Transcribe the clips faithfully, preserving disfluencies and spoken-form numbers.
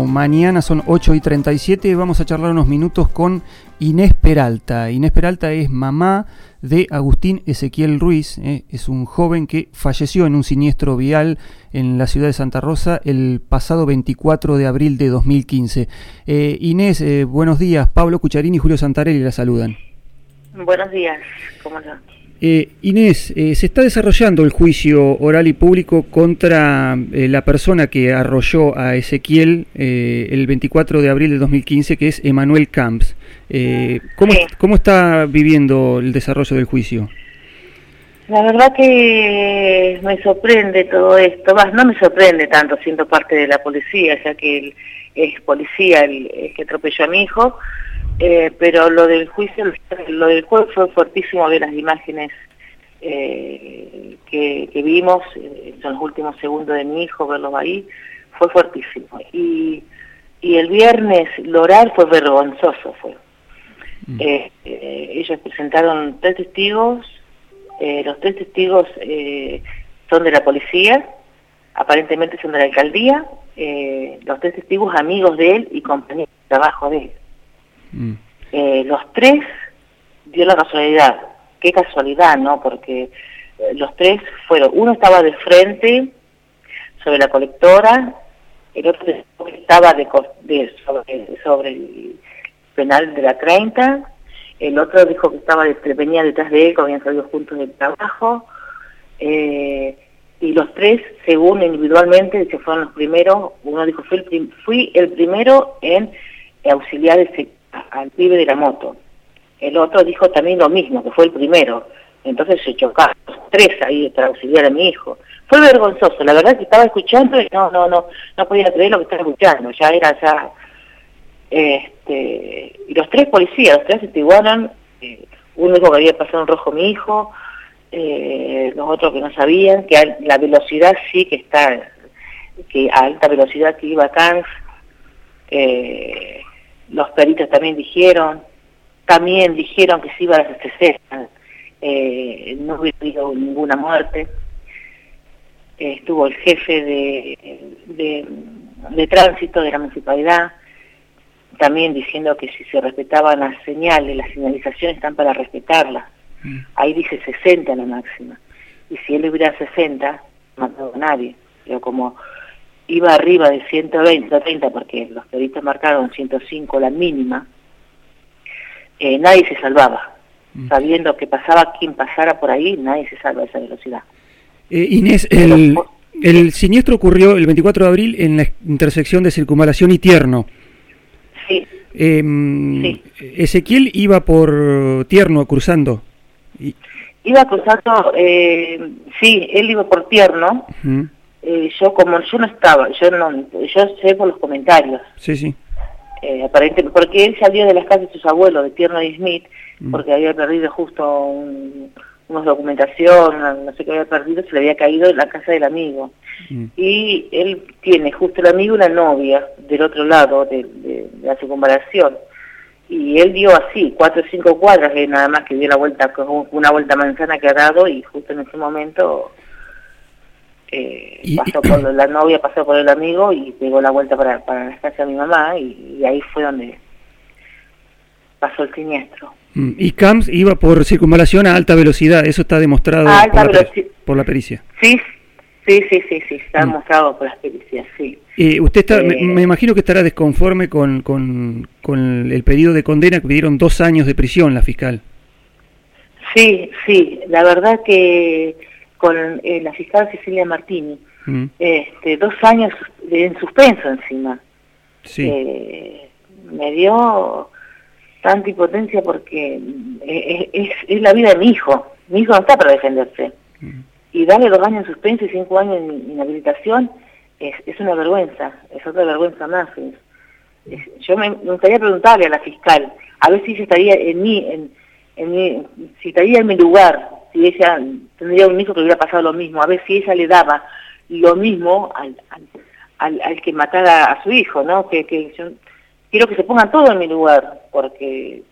como mañana son ocho y treinta y siete, vamos a charlar unos minutos con Inés Peralta. Inés Peralta es mamá de Agustín Ezequiel Ruiz, eh, es un joven que falleció en un siniestro vial en la ciudad de Santa Rosa el pasado veinticuatro de abril de dos mil quince. Eh, Inés, eh, buenos días. Pablo Cucharini y Julio Santarelli la saludan. Buenos días, ¿cómo no? Eh, Inés, eh, se está desarrollando el juicio oral y público contra eh, la persona que arrolló a Ezequiel eh, el veinticuatro de abril de dos mil quince, que es Emanuel Camps. Eh, ¿cómo, sí. ¿Cómo está viviendo el desarrollo del juicio? La verdad que me sorprende todo esto, más no me sorprende tanto siendo parte de la policía, ya que él es policía el, el que atropelló a mi hijo. Eh, pero lo del juicio, lo del juez fue fuertísimo, ver las imágenes eh, que, que vimos, eh, son los últimos segundos de mi hijo, verlos ahí, fue fuertísimo. Y, y el viernes lo oral fue vergonzoso, fue. Mm. Eh, eh, ellos presentaron tres testigos, eh, los tres testigos eh, son de la policía, aparentemente son de la alcaldía, eh, los tres testigos amigos de él y compañeros de trabajo de él. Mm. Eh, los tres dio la casualidad, qué casualidad, ¿no? Porque eh, los tres fueron, uno estaba de frente sobre la colectora, el otro estaba de, de, sobre, sobre el penal de la treinta, el otro dijo que estaba de, venía detrás de él, que habían salido juntos del trabajo, eh, y los tres, según individualmente, que fueron los primeros, uno dijo, fui el, prim fui el primero en auxiliar ese al pibe de la moto. El otro dijo también lo mismo, que fue el primero. Entonces se chocaron los tres ahí para auxiliar a mi hijo. Fue vergonzoso, la verdad que estaba escuchando y no, no, no, no podía creer lo que estaba escuchando, ya era ya, este, y los tres policías, los tres atestiguaron, eh, uno dijo que había pasado en rojo mi hijo, eh, los otros que no sabían, que a la velocidad sí que está, que a alta velocidad que iba Camps, eh, los peritos también dijeron, también dijeron que se iba a las sesenta, eh, no hubiera habido ninguna muerte. Eh, estuvo el jefe de, de, de tránsito de la municipalidad, también diciendo que si se respetaban las señales, las señalizaciones están para respetarlas. Mm. Ahí dice sesenta la máxima. Y si él hubiera sesenta, no mató a nadie. Pero como iba arriba de ciento veinte, ciento treinta, porque los peritos marcaron ciento cinco la mínima, eh, nadie se salvaba. Mm. Sabiendo que pasaba quien pasara por ahí, nadie se salva a esa velocidad. Eh, Inés, el, el siniestro ocurrió el veinticuatro de abril en la intersección de Circunvalación y Tierno. Sí. Eh, sí. Ezequiel iba por Tierno cruzando. Y... Iba cruzando, eh, sí, él iba por Tierno. Uh-huh. Eh, yo como yo no estaba, yo no, yo sé por los comentarios. Sí, sí. Eh, aparentemente, porque él salió de las casas de sus abuelos, de Tierno y Smith, mm. porque había perdido justo un, unos documentación, no sé qué había perdido, se le había caído en la casa del amigo. Mm. Y él tiene justo el amigo y la novia del otro lado de, de, de la circunvalación. Y él dio así, cuatro o cinco cuadras, eh, nada más que dio la vuelta, una vuelta manzana que ha dado, y justo en ese momento... Eh, y, pasó por la novia, pasó por el amigo y pegó la vuelta para, para la casa de mi mamá y, y ahí fue donde pasó el siniestro. Y Camps iba por circunvalación a alta velocidad, eso está demostrado por la, por la pericia. Sí, sí, sí, sí, sí, está mm. demostrado por las pericias, sí. Eh, usted está, eh, me, me imagino que estará desconforme con, con, con el pedido de condena que pidieron dos años de prisión la fiscal. Sí, sí, la verdad que... con eh, la fiscal Cecilia Martini, mm. este, dos años de, en suspenso encima. Sí. Eh, me dio tanta impotencia porque es, es, es la vida de mi hijo. Mi hijo no está para defenderse. Mm. Y darle dos años en suspenso y cinco años en inhabilitación es, es una vergüenza, es otra vergüenza más. Es, es, yo me, me gustaría preguntarle a la fiscal, a ver si ella estaría en mí, en, en mi, si estaría en mi lugar, si ella tendría un hijo que hubiera pasado lo mismo, a ver si ella le daba lo mismo al, al, al, al que matara a su hijo, ¿no? Que, que yo quiero que se pongan todo en mi lugar, porque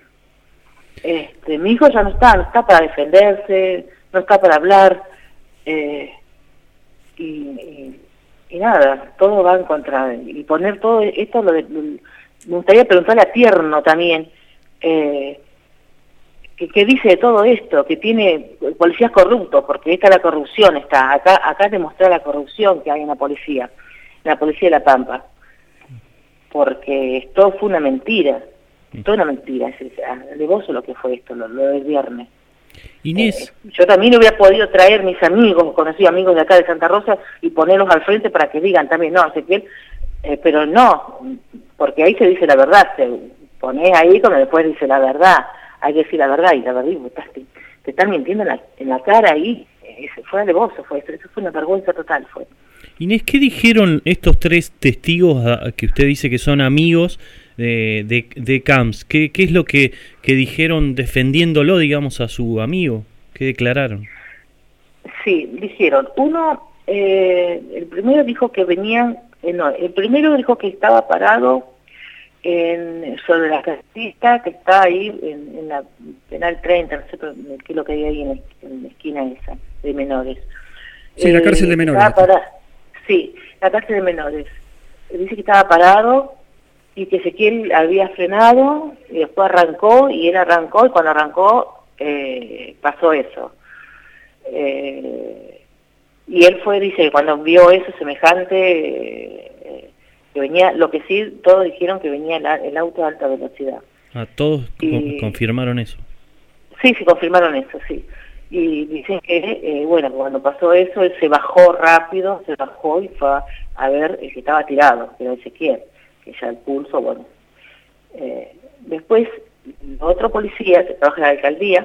este, mi hijo ya no está, no está para defenderse, no está para hablar, eh, y, y y nada, todo va en contra. Y poner todo esto, lo de, me gustaría preguntarle a Tierno también, eh, que, que dice de todo esto, que tiene policías corruptos, porque esta es la corrupción, está acá, acá demostrar la corrupción que hay en la policía, en la policía de La Pampa, porque esto fue una mentira, toda una mentira, es, es alevoso lo que fue esto, lo, lo del viernes. Inés. Eh, yo también hubiera podido traer mis amigos, conocí amigos de acá de Santa Rosa, y ponerlos al frente para que digan también, no, Ezequiel, eh, pero no, porque ahí se dice la verdad, te pones ahí como después dice la verdad, hay que decir la verdad, y la verdad, te, te están mintiendo en la, en la cara ahí, eh, fue alevoso, fue eso, eso fue una vergüenza total, fue. Inés, ¿qué dijeron estos tres testigos a, que usted dice que son amigos de, de, de Camps? ¿Qué, qué es lo que, que dijeron defendiéndolo, digamos, a su amigo? ¿Qué declararon? Sí, dijeron, uno, eh, el primero dijo que venían, eh, no, el primero dijo que estaba parado en, sobre la casita que está ahí en, en la penal treinta, no sé qué es lo que hay ahí en, en la esquina esa, de menores. Sí, eh, la cárcel de menores. Sí, la cárcel de menores. Dice que estaba parado y que Ezequiel había frenado y después arrancó y él arrancó y cuando arrancó eh, pasó eso. Eh, y él fue, dice, cuando vio eso semejante, eh, que venía, lo que sí, todos dijeron que venía el, el auto a alta velocidad. Ah, todos y, confirmaron eso. Sí, sí, confirmaron eso, sí. Y dicen que, eh, bueno, cuando pasó eso, él se bajó rápido, se bajó y fue a, a ver el que estaba tirado, que era Ezequiel, que ya el pulso, bueno. Eh, después, otro policía que trabaja en la alcaldía,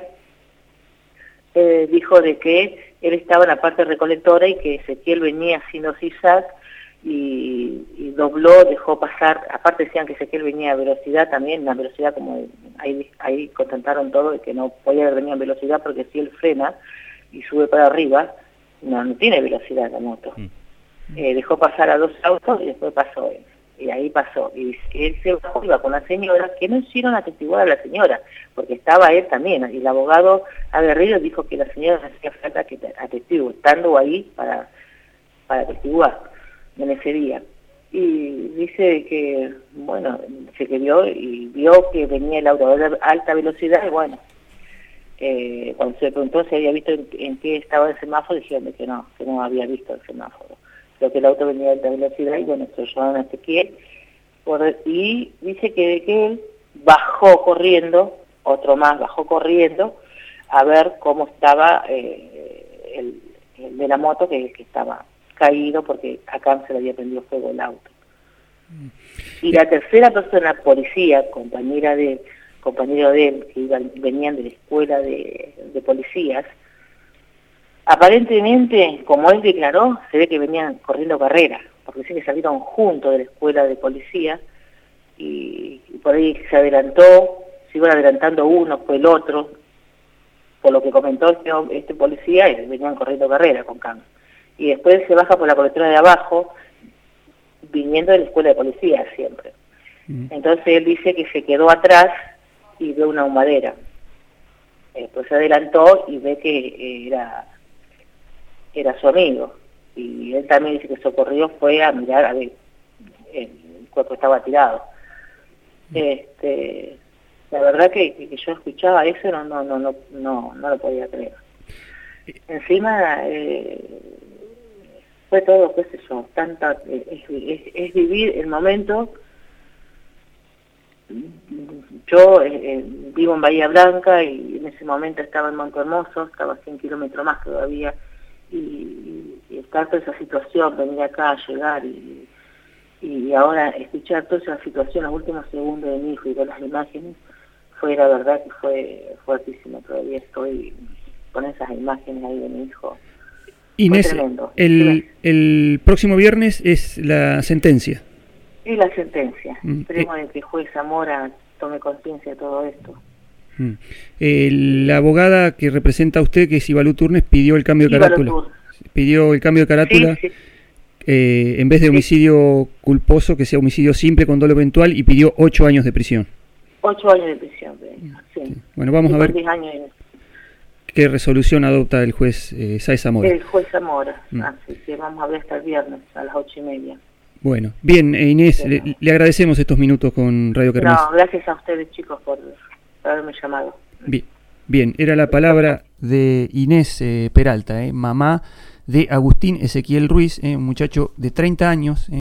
eh, dijo de que él estaba en la parte recolectora y que Ezequiel venía haciendo zigzag y, y dobló, dejó pasar, aparte decían que Ezequiel venía a velocidad también, una velocidad como, ahí, ahí contentaron todo de que no podía venir en velocidad porque si él frena y sube para arriba, no, no tiene velocidad la moto. Mm. Eh, dejó pasar a dos autos y después pasó él, y ahí pasó, y él se bajó, iba con la señora, que no hicieron atestiguar a la señora, porque estaba él también, y el abogado aguerrido dijo que la señora no hacía falta que atestigue, estando ahí para, para atestiguar en ese día. Y dice que, bueno, se quedó y vio que venía el auto a alta velocidad y bueno, eh, cuando se le preguntó si había visto en, en qué estaba el semáforo, dijeron que no, que no había visto el semáforo. Pero que el auto venía a alta velocidad y bueno, se lo llevaron a Ezequiel por, y dice que, que él bajó corriendo, otro más bajó corriendo a ver cómo estaba eh, el, el de la moto, que, que estaba caído porque acá se le había prendido fuego el auto. Y la tercera persona, policía, compañera de compañero de él, que iban, venían de la escuela de, de policías, aparentemente, como él declaró, se ve que venían corriendo carrera, porque sí que salieron juntos de la escuela de policía y, y por ahí se adelantó, se iban adelantando uno, fue el otro, por lo que comentó este, este policía, y venían corriendo carrera con Cam. Y después se baja por la colectora de abajo, viniendo de la escuela de policía siempre. Mm. Entonces él dice que se quedó atrás y ve una humadera. Después se adelantó y ve que era, era su amigo. Y él también dice que socorrió fue a mirar a ver, el cuerpo estaba tirado. Mm. Este, la verdad que, que yo escuchaba eso, no, no, no, no, no, no lo podía creer. Encima, eh, fue todo, qué sé yo, tanta, es, es, es vivir el momento. Yo eh, eh, vivo en Bahía Blanca y en ese momento estaba en Monte Hermoso, estaba a cien kilómetros más todavía, y, y, y estar toda esa situación, venir acá a llegar y, y ahora escuchar toda esa situación, los últimos segundos de mi hijo y ver las imágenes, fue la verdad que fue fuertísimo. Todavía estoy con esas imágenes ahí de mi hijo. Inés, el, el próximo viernes es la sentencia. Es la sentencia. Mm. Esperemos eh. que el juez Zamora tome conciencia de todo esto. Mm. Eh, la abogada que representa a usted, que es Ibalú Turnes, pidió el cambio de Ibalú carátula. Turnes. Pidió el cambio de carátula. Sí, sí. Eh, en vez de homicidio sí. culposo, que sea homicidio simple con dolo eventual, y pidió ocho años de prisión. Ocho años de prisión, sí. Sí. Bueno, vamos y a ver diez años de... qué resolución adopta el juez eh, Sáez Zamora. El juez Zamora, Mm. así que vamos a ver hasta el viernes a las ocho y media. Bueno, bien, eh, Inés, Bueno. le, le agradecemos estos minutos con Radio Kermés. No, gracias a ustedes, chicos, por, por haberme llamado. Bien, bien, era la palabra de Inés eh, Peralta, eh, mamá de Agustín Ezequiel Ruiz, eh, un muchacho de treinta años. Eh,